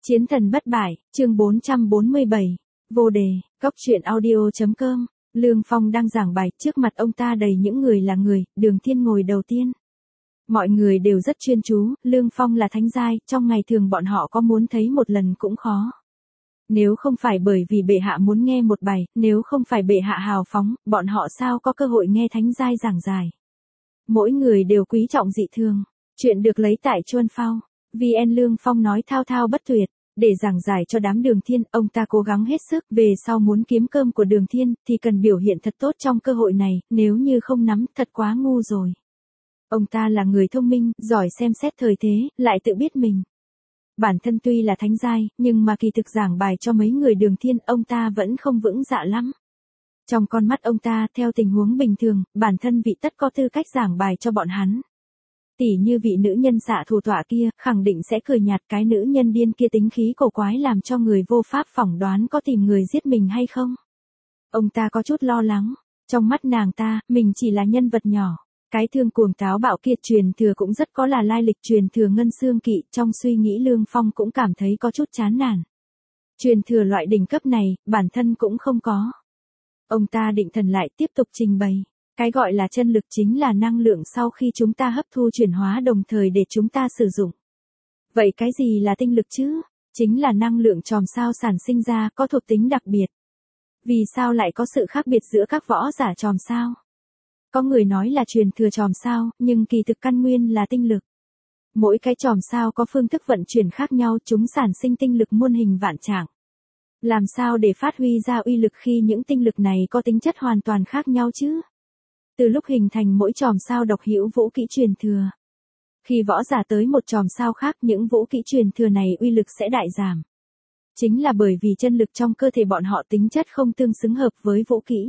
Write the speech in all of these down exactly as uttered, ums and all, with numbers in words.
Chiến thần bất bại, chương bốn trăm bốn mươi bảy, vô đề, góc truyện audio.com, Lương Phong đang giảng bài, trước mặt ông ta đầy những người là người, Đường Thiên ngồi đầu tiên. Mọi người đều rất chuyên chú, Lương Phong là thánh giai, trong ngày thường bọn họ có muốn thấy một lần cũng khó. Nếu không phải bởi vì bệ hạ muốn nghe một bài, nếu không phải bệ hạ hào phóng, bọn họ sao có cơ hội nghe thánh giai giảng giải. Mỗi người đều quý trọng dị thường. Chuyện được lấy tại Chuân Phao. vê en Lương Phong nói thao thao bất tuyệt, để giảng giải cho đám Đường Thiên, ông ta cố gắng hết sức, về sau muốn kiếm cơm của Đường Thiên, thì cần biểu hiện thật tốt trong cơ hội này, nếu như không nắm, thật quá ngu rồi. Ông ta là người thông minh, giỏi xem xét thời thế, lại tự biết mình. Bản thân tuy là thánh giai, nhưng mà kỳ thực giảng bài cho mấy người Đường Thiên, ông ta vẫn không vững dạ lắm. Trong con mắt ông ta, theo tình huống bình thường, bản thân vị tất có tư cách giảng bài cho bọn hắn. Tỉ như vị nữ nhân xạ thủ tọa kia, khẳng định sẽ cười nhạt, cái nữ nhân điên kia tính khí cổ quái làm cho người vô pháp phỏng đoán có tìm người giết mình hay không. Ông ta có chút lo lắng, trong mắt nàng ta, mình chỉ là nhân vật nhỏ. Cái thương cuồng táo bạo kia truyền thừa cũng rất có là lai lịch truyền thừa ngân xương kỵ, trong suy nghĩ Lương Phong cũng cảm thấy có chút chán nản. Truyền thừa loại đỉnh cấp này, bản thân cũng không có. Ông ta định thần lại tiếp tục trình bày. Cái gọi là chân lực chính là năng lượng sau khi chúng ta hấp thu chuyển hóa đồng thời để chúng ta sử dụng. Vậy cái gì là tinh lực chứ? Chính là năng lượng chòm sao sản sinh ra, có thuộc tính đặc biệt. Vì sao lại có sự khác biệt giữa các võ giả chòm sao? Có người nói là truyền thừa chòm sao, nhưng kỳ thực căn nguyên là tinh lực. Mỗi cái chòm sao có phương thức vận chuyển khác nhau, chúng sản sinh tinh lực muôn hình vạn trạng. Làm sao để phát huy ra uy lực khi những tinh lực này có tính chất hoàn toàn khác nhau chứ? Từ lúc hình thành mỗi chòm sao độc hữu vũ kỹ truyền thừa. Khi võ giả tới một chòm sao khác, những vũ kỹ truyền thừa này uy lực sẽ đại giảm. Chính là bởi vì chân lực trong cơ thể bọn họ tính chất không tương xứng hợp với vũ kỹ.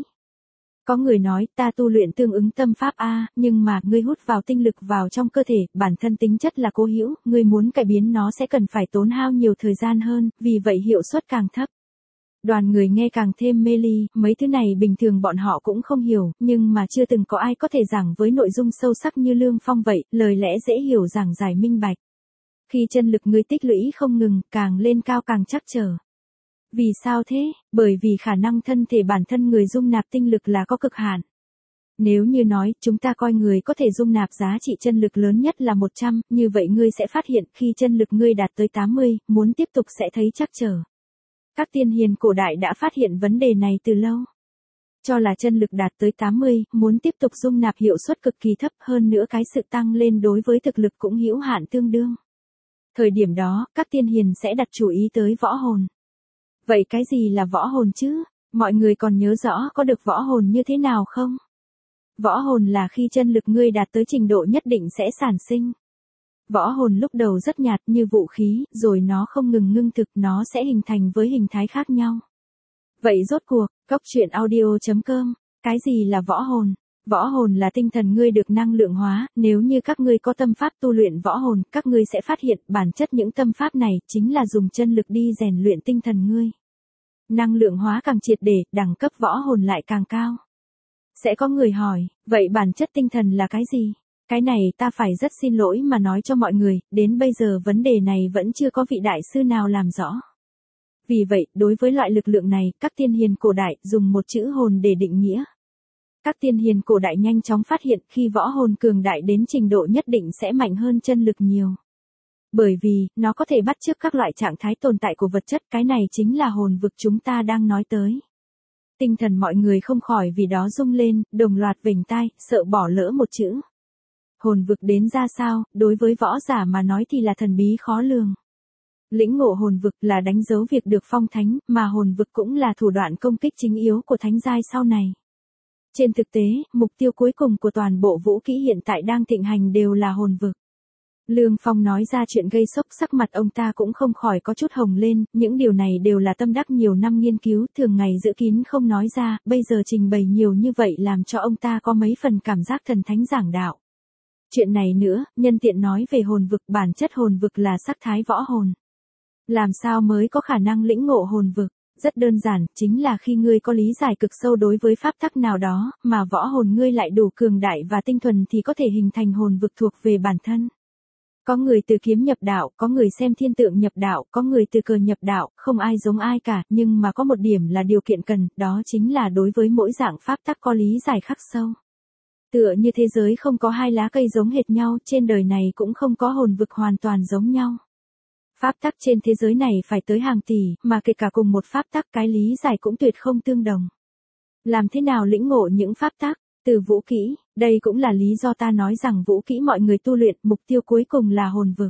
Có người nói, ta tu luyện tương ứng tâm pháp A, nhưng mà, ngươi hút vào tinh lực vào trong cơ thể, bản thân tính chất là cố hữu, ngươi muốn cải biến nó sẽ cần phải tốn hao nhiều thời gian hơn, vì vậy hiệu suất càng thấp. Đoàn người nghe càng thêm mê ly, mấy thứ này bình thường bọn họ cũng không hiểu, nhưng mà chưa từng có ai có thể giảng với nội dung sâu sắc như Lương Phong vậy, lời lẽ dễ hiểu giảng giải minh bạch. Khi chân lực ngươi tích lũy không ngừng, càng lên cao càng chắc trở. Vì sao thế? Bởi vì khả năng thân thể bản thân người dung nạp tinh lực là có cực hạn. Nếu như nói, chúng ta coi người có thể dung nạp giá trị chân lực lớn nhất là một trăm, như vậy ngươi sẽ phát hiện khi chân lực ngươi đạt tới tám mươi, muốn tiếp tục sẽ thấy chắc trở. Các tiên hiền cổ đại đã phát hiện vấn đề này từ lâu. Cho là chân lực đạt tới tám mươi, muốn tiếp tục dung nạp hiệu suất cực kỳ thấp, hơn nữa cái sự tăng lên đối với thực lực cũng hữu hạn tương đương. Thời điểm đó, các tiên hiền sẽ đặt chú ý tới võ hồn. Vậy cái gì là võ hồn chứ? Mọi người còn nhớ rõ có được võ hồn như thế nào không? Võ hồn là khi chân lực ngươi đạt tới trình độ nhất định sẽ sản sinh. Võ hồn lúc đầu rất nhạt như vũ khí, rồi nó không ngừng ngưng thực, nó sẽ hình thành với hình thái khác nhau. Vậy rốt cuộc, góc truyện audio.com, cái gì là võ hồn? Võ hồn là tinh thần ngươi được năng lượng hóa, nếu như các ngươi có tâm pháp tu luyện võ hồn, các ngươi sẽ phát hiện bản chất những tâm pháp này chính là dùng chân lực đi rèn luyện tinh thần ngươi. Năng lượng hóa càng triệt để, đẳng cấp võ hồn lại càng cao. Sẽ có người hỏi, vậy bản chất tinh thần là cái gì? Cái này ta phải rất xin lỗi mà nói cho mọi người, đến bây giờ vấn đề này vẫn chưa có vị đại sư nào làm rõ. Vì vậy, đối với loại lực lượng này, các tiên hiền cổ đại dùng một chữ hồn để định nghĩa. Các tiên hiền cổ đại nhanh chóng phát hiện khi võ hồn cường đại đến trình độ nhất định sẽ mạnh hơn chân lực nhiều. Bởi vì, nó có thể bắt chước các loại trạng thái tồn tại của vật chất, cái này chính là hồn vực chúng ta đang nói tới. Tinh thần mọi người không khỏi vì đó rung lên, đồng loạt vểnh tai, sợ bỏ lỡ một chữ. Hồn vực đến ra sao, đối với võ giả mà nói thì là thần bí khó lường. Lĩnh ngộ hồn vực là đánh dấu việc được phong thánh, mà hồn vực cũng là thủ đoạn công kích chính yếu của thánh giai sau này. Trên thực tế, mục tiêu cuối cùng của toàn bộ vũ kỹ hiện tại đang thịnh hành đều là hồn vực. Lương Phong nói ra chuyện gây sốc, sắc mặt ông ta cũng không khỏi có chút hồng lên, những điều này đều là tâm đắc nhiều năm nghiên cứu, thường ngày giữ kín không nói ra, bây giờ trình bày nhiều như vậy làm cho ông ta có mấy phần cảm giác thần thánh giảng đạo. Chuyện này nữa, nhân tiện nói về hồn vực, bản chất hồn vực là sắc thái võ hồn. Làm sao mới có khả năng lĩnh ngộ hồn vực? Rất đơn giản, chính là khi ngươi có lý giải cực sâu đối với pháp tắc nào đó, mà võ hồn ngươi lại đủ cường đại và tinh thuần thì có thể hình thành hồn vực thuộc về bản thân. Có người từ kiếm nhập đạo, có người xem thiên tượng nhập đạo, có người từ cờ nhập đạo, không ai giống ai cả, nhưng mà có một điểm là điều kiện cần, đó chính là đối với mỗi dạng pháp tắc có lý giải khắc sâu. Tựa như thế giới không có hai lá cây giống hệt nhau, trên đời này cũng không có hồn vực hoàn toàn giống nhau. Pháp tắc trên thế giới này phải tới hàng tỷ, mà kể cả cùng một pháp tắc cái lý giải cũng tuyệt không tương đồng. Làm thế nào lĩnh ngộ những pháp tắc? Từ vũ kỹ, đây cũng là lý do ta nói rằng vũ kỹ mọi người tu luyện, mục tiêu cuối cùng là hồn vực.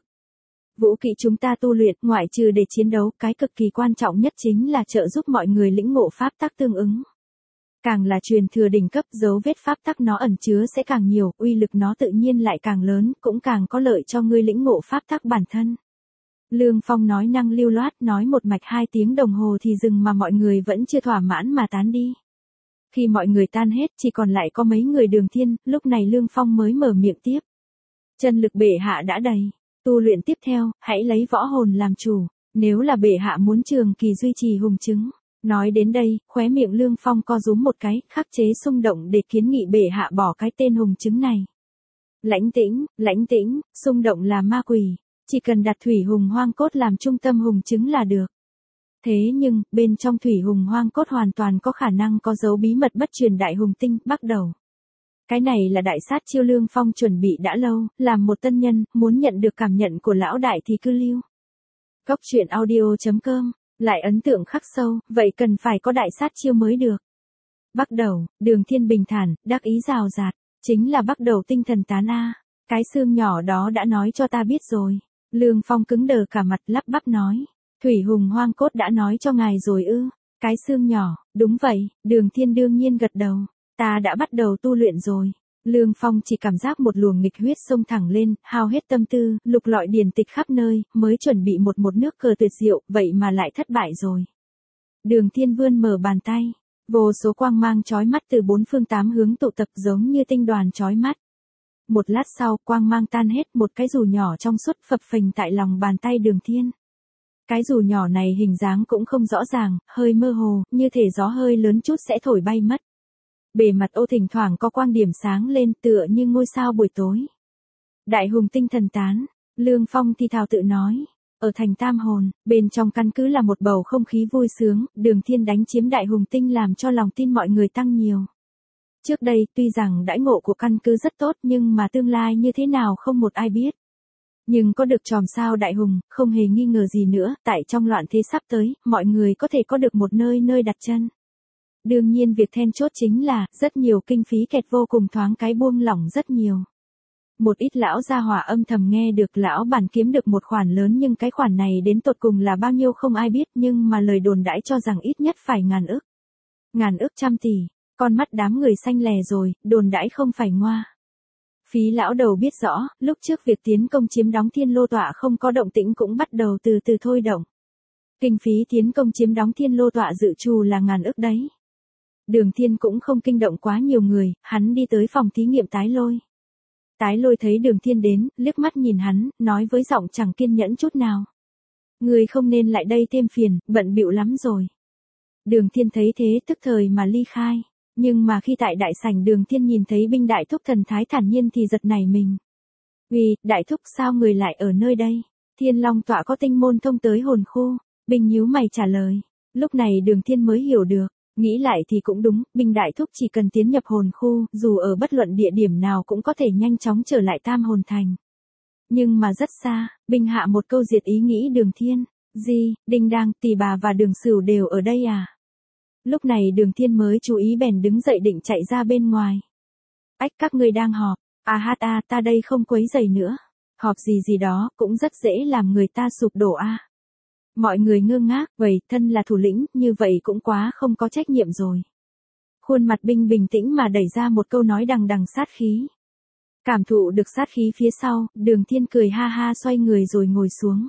Vũ kỹ chúng ta tu luyện, ngoại trừ để chiến đấu, cái cực kỳ quan trọng nhất chính là trợ giúp mọi người lĩnh ngộ pháp tắc tương ứng. Càng là truyền thừa đỉnh cấp, dấu vết pháp tắc nó ẩn chứa sẽ càng nhiều, uy lực nó tự nhiên lại càng lớn, cũng càng có lợi cho ngươi lĩnh ngộ pháp tắc bản thân. Lương Phong nói năng lưu loát, nói một mạch hai tiếng đồng hồ thì dừng mà mọi người vẫn chưa thỏa mãn mà tán đi. Khi mọi người tan hết, chỉ còn lại có mấy người Đường Thiên, lúc này Lương Phong mới mở miệng tiếp. Chân lực bệ hạ đã đầy, tu luyện tiếp theo, hãy lấy võ hồn làm chủ, nếu là bệ hạ muốn trường kỳ duy trì hùng chứng. Nói đến đây, khóe miệng Lương Phong co rúm một cái, khắc chế xung động để kiến nghị bệ hạ bỏ cái tên hùng chứng này. Lãnh tĩnh, lãnh tĩnh, xung động là ma quỷ, chỉ cần đặt thủy hùng hoang cốt làm trung tâm hùng chứng là được. Thế nhưng, bên trong thủy hùng hoang cốt hoàn toàn có khả năng có dấu bí mật bất truyền đại hùng tinh, bắt đầu. Cái này là đại sát chiêu Lương Phong chuẩn bị đã lâu, làm một tân nhân, muốn nhận được cảm nhận của lão đại thì cứ lưu. Cốc truyện audio chấm com, lại ấn tượng khắc sâu, vậy cần phải có đại sát chiêu mới được. Bắt đầu, Đường Thiên bình thản, đắc ý rào rạt, chính là bắt đầu tinh thần tán a. Cái xương nhỏ đó đã nói cho ta biết rồi. Lương Phong cứng đờ cả mặt lắp bắp nói. Thủy hùng hoang cốt đã nói cho ngài rồi ư? Cái xương nhỏ, đúng vậy, Đường Thiên đương nhiên gật đầu. Ta đã bắt đầu tu luyện rồi. Lương Phong chỉ cảm giác một luồng nghịch huyết xông thẳng lên, hao hết tâm tư, lục lọi điển tịch khắp nơi, mới chuẩn bị một một nước cờ tuyệt diệu, vậy mà lại thất bại rồi. Đường Thiên vươn mở bàn tay, vô số quang mang chói mắt từ bốn phương tám hướng tụ tập giống như tinh đoàn chói mắt. Một lát sau, quang mang tan hết, một cái dù nhỏ trong suốt phập phình tại lòng bàn tay Đường Thiên. Cái dù nhỏ này hình dáng cũng không rõ ràng, hơi mơ hồ, như thể gió hơi lớn chút sẽ thổi bay mất. Bề mặt ô thỉnh thoảng có quang điểm sáng lên tựa như ngôi sao buổi tối. Đại hùng tinh thần tán, Lương Phong thì thào tự nói. Ở thành Tam Hồn, bên trong căn cứ là một bầu không khí vui sướng, Đường Thiên đánh chiếm đại hùng tinh làm cho lòng tin mọi người tăng nhiều. Trước đây, tuy rằng đãi ngộ của căn cứ rất tốt nhưng mà tương lai như thế nào không một ai biết. Nhưng có được chòm sao đại hùng, không hề nghi ngờ gì nữa, tại trong loạn thế sắp tới, mọi người có thể có được một nơi nơi đặt chân. Đương nhiên việc then chốt chính là, rất nhiều kinh phí kẹt vô cùng thoáng cái buông lỏng rất nhiều. Một ít lão gia hỏa âm thầm nghe được lão bản kiếm được một khoản lớn nhưng cái khoản này đến tột cùng là bao nhiêu không ai biết nhưng mà lời đồn đãi cho rằng ít nhất phải ngàn ức. Ngàn ức trăm tỷ, con mắt đám người xanh lè rồi, đồn đãi không phải ngoa. Phí lão đầu biết rõ, lúc trước việc tiến công chiếm đóng Thiên Lô Tọa không có động tĩnh cũng bắt đầu từ từ thôi động. Kinh phí tiến công chiếm đóng Thiên Lô Tọa dự trù là ngàn ức đấy. Đường Thiên cũng không kinh động quá nhiều người, hắn đi tới phòng thí nghiệm Tái Lôi. Tái Lôi thấy Đường Thiên đến, liếc mắt nhìn hắn, nói với giọng chẳng kiên nhẫn chút nào. Người không nên lại đây thêm phiền, bận bịu lắm rồi. Đường Thiên thấy thế tức thời mà ly khai. Nhưng mà khi tại đại sảnh Đường Thiên nhìn thấy binh đại thúc thần thái thản nhiên thì giật nảy mình. Vì, đại thúc sao người lại ở nơi đây? Thiên Long Tọa có tinh môn thông tới hồn khu. Binh nhíu mày trả lời. Lúc này Đường Thiên mới hiểu được. Nghĩ lại thì cũng đúng, binh đại thúc chỉ cần tiến nhập hồn khu, dù ở bất luận địa điểm nào cũng có thể nhanh chóng trở lại Tam Hồn Thành. Nhưng mà rất xa, binh hạ một câu diệt ý nghĩ Đường Thiên. Gì, Đinh Đang, Tỷ Bà và Đường Sửu đều ở đây à? Lúc này Đường Thiên mới chú ý bèn đứng dậy định chạy ra bên ngoài. Ách, các ngươi đang họp. À hát a, ta đây không quấy rầy nữa. Họp gì gì đó, cũng rất dễ làm người ta sụp đổ a. À. Mọi người ngơ ngác, vậy, thân là thủ lĩnh, như vậy cũng quá không có trách nhiệm rồi. Khuôn mặt binh bình tĩnh mà đẩy ra một câu nói đằng đằng sát khí. Cảm thụ được sát khí phía sau, Đường Thiên cười ha ha xoay người rồi ngồi xuống.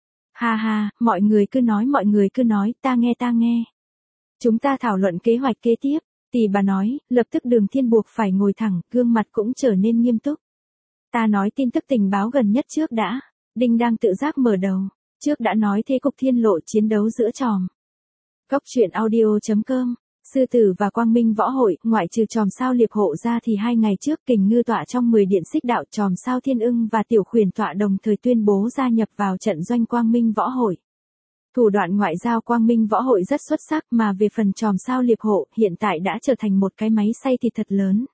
Ha ha, mọi người cứ nói mọi người cứ nói, ta nghe ta nghe. Chúng ta thảo luận kế hoạch kế tiếp, Tỷ Bà nói, lập tức Đường Thiên buộc phải ngồi thẳng, gương mặt cũng trở nên nghiêm túc. Ta nói tin tức tình báo gần nhất trước đã. Đinh đang tự giác mở đầu. Trước đã nói thế cục thiên lộ chiến đấu giữa chòm. Cốc truyện audio chấm com Sư tử và Quang Minh Võ Hội, ngoại trừ chòm sao liệp hộ ra thì hai ngày trước Kình Ngư tọa trong mười điện xích đạo chòm sao Thiên Ưng và Tiểu Khuyển tọa đồng thời tuyên bố gia nhập vào trận doanh Quang Minh Võ Hội. Thủ đoạn ngoại giao Quang Minh Võ Hội rất xuất sắc, mà về phần chòm sao liệp hộ, hiện tại đã trở thành một cái máy xay thịt thật lớn.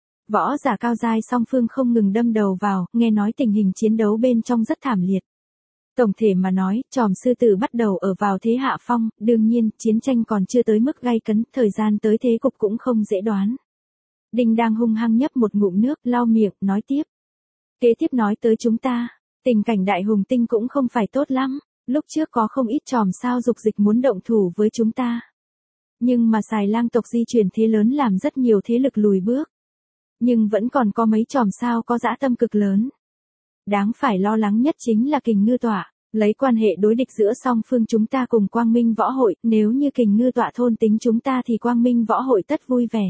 Võ giả cao giai song phương không ngừng đâm đầu vào, nghe nói tình hình chiến đấu bên trong rất thảm liệt. Tổng thể mà nói, chòm sư tử bắt đầu ở vào thế hạ phong, đương nhiên, chiến tranh còn chưa tới mức gay cấn, thời gian tới thế cục cũng không dễ đoán. Đinh đang hung hăng nhấp một ngụm nước, lau miệng, nói tiếp. Kế tiếp nói tới chúng ta, tình cảnh Đại Hùng Tinh cũng không phải tốt lắm, lúc trước có không ít chòm sao dục dịch muốn động thủ với chúng ta. Nhưng mà xài lang tộc di chuyển thế lớn làm rất nhiều thế lực lùi bước. Nhưng vẫn còn có mấy chòm sao có dã tâm cực lớn. Đáng phải lo lắng nhất chính là Kình Ngư tọa, lấy quan hệ đối địch giữa song phương chúng ta cùng Quang Minh Võ Hội, nếu như Kình Ngư tọa thôn tính chúng ta thì Quang Minh Võ Hội tất vui vẻ.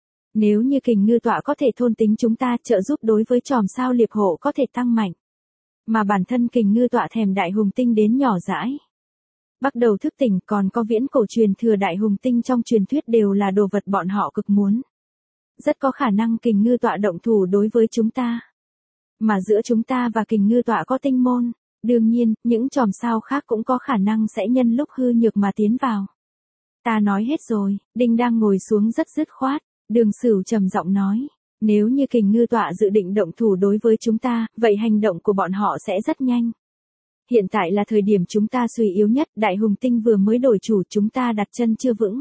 Nếu như Kình Ngư tọa có thể thôn tính chúng ta, trợ giúp đối với chòm sao liệp hộ có thể tăng mạnh. Mà bản thân Kình Ngư tọa thèm Đại Hùng Tinh đến nhỏ dãi. Bắt đầu thức tỉnh, còn có viễn cổ truyền thừa Đại Hùng Tinh trong truyền thuyết đều là đồ vật bọn họ cực muốn. Rất có khả năng Kình Ngư tọa động thủ đối với chúng ta. Mà giữa chúng ta và Kình Ngư tọa có tinh môn, đương nhiên, những chòm sao khác cũng có khả năng sẽ nhân lúc hư nhược mà tiến vào. Ta nói hết rồi, Đinh đang ngồi xuống rất dứt khoát, Đường Sửu trầm giọng nói, nếu như Kình Ngư tọa dự định động thủ đối với chúng ta, vậy hành động của bọn họ sẽ rất nhanh. Hiện tại là thời điểm chúng ta suy yếu nhất, Đại Hùng Tinh vừa mới đổi chủ, chúng ta đặt chân chưa vững.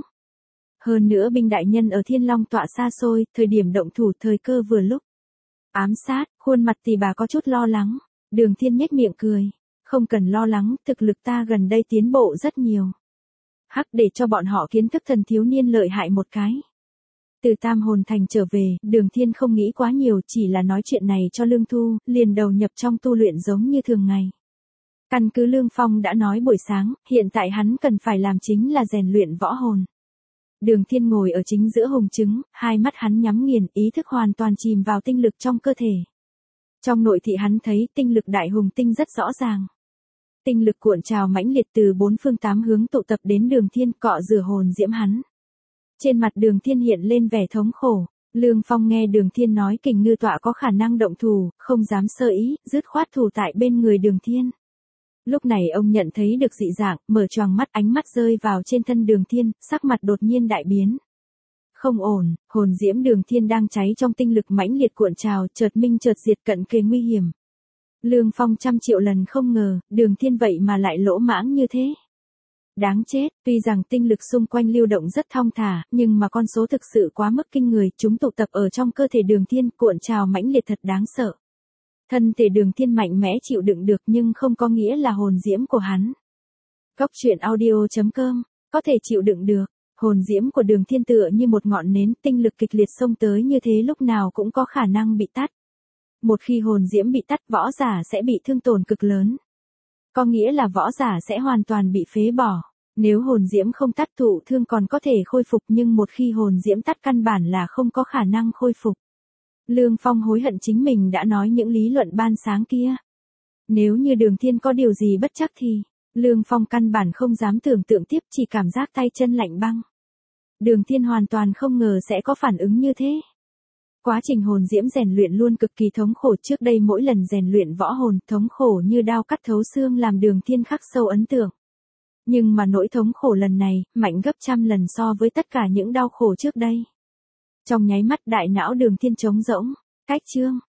Hơn nữa binh đại nhân ở Thiên Long tọa xa xôi, thời điểm động thủ thời cơ vừa lúc. Ám sát, khuôn mặt Tỷ Bà có chút lo lắng. Đường Thiên nhếch miệng cười. Không cần lo lắng, thực lực ta gần đây tiến bộ rất nhiều. Hắc, để cho bọn họ kiến thức thần thiếu niên lợi hại một cái. Từ Tam Hồn Thành trở về, Đường Thiên không nghĩ quá nhiều, chỉ là nói chuyện này cho Lương Thu, liền đầu nhập trong tu luyện giống như thường ngày. Căn cứ Lương Phong đã nói buổi sáng, hiện tại hắn cần phải làm chính là rèn luyện võ hồn. Đường Thiên ngồi ở chính giữa hùng trứng, hai mắt hắn nhắm nghiền, ý thức hoàn toàn chìm vào tinh lực trong cơ thể. Trong nội thị hắn thấy tinh lực Đại Hùng Tinh rất rõ ràng. Tinh lực cuộn trào mãnh liệt từ bốn phương tám hướng tụ tập đến Đường Thiên, cọ rửa hồn diễm hắn. Trên mặt Đường Thiên hiện lên vẻ thống khổ. Lương Phong nghe Đường Thiên nói Kình Ngư tọa có khả năng động thủ, không dám sơ ý, dứt khoát thủ tại bên người Đường Thiên. Lúc này ông nhận thấy được dị dạng, mở choàng mắt, ánh mắt rơi vào trên thân Đường Thiên, sắc mặt đột nhiên đại biến. Không ổn, hồn diễm Đường Thiên đang cháy trong tinh lực mãnh liệt cuộn trào, chợt minh chợt diệt, cận kề nguy hiểm. Lương Phong trăm triệu lần không ngờ, Đường Thiên vậy mà lại lỗ mãng như thế. Đáng chết, tuy rằng tinh lực xung quanh lưu động rất thong thả, nhưng mà con số thực sự quá mức kinh người, chúng tụ tập ở trong cơ thể Đường Thiên, cuộn trào mãnh liệt thật đáng sợ. Thân thể Đường Thiên mạnh mẽ chịu đựng được nhưng không có nghĩa là hồn diễm của hắn. Cốc truyện audio chấm com, có thể chịu đựng được. Hồn diễm của Đường Thiên tựa như một ngọn nến, tinh lực kịch liệt xông tới như thế lúc nào cũng có khả năng bị tắt. Một khi hồn diễm bị tắt, võ giả sẽ bị thương tổn cực lớn. Có nghĩa là võ giả sẽ hoàn toàn bị phế bỏ. Nếu hồn diễm không tắt, thụ thương còn có thể khôi phục, nhưng một khi hồn diễm tắt căn bản là không có khả năng khôi phục. Lương Phong hối hận chính mình đã nói những lý luận ban sáng kia. Nếu như Đường Thiên có điều gì bất chắc thì, Lương Phong căn bản không dám tưởng tượng tiếp, chỉ cảm giác tay chân lạnh băng. Đường Thiên hoàn toàn không ngờ sẽ có phản ứng như thế. Quá trình hồn diễm rèn luyện luôn cực kỳ thống khổ, trước đây mỗi lần rèn luyện võ hồn, thống khổ như đao cắt thấu xương làm Đường Thiên khắc sâu ấn tượng. Nhưng mà nỗi thống khổ lần này, mạnh gấp trăm lần so với tất cả những đau khổ trước đây. Trong nháy mắt đại não Đường Thiên trống rỗng, cách chương.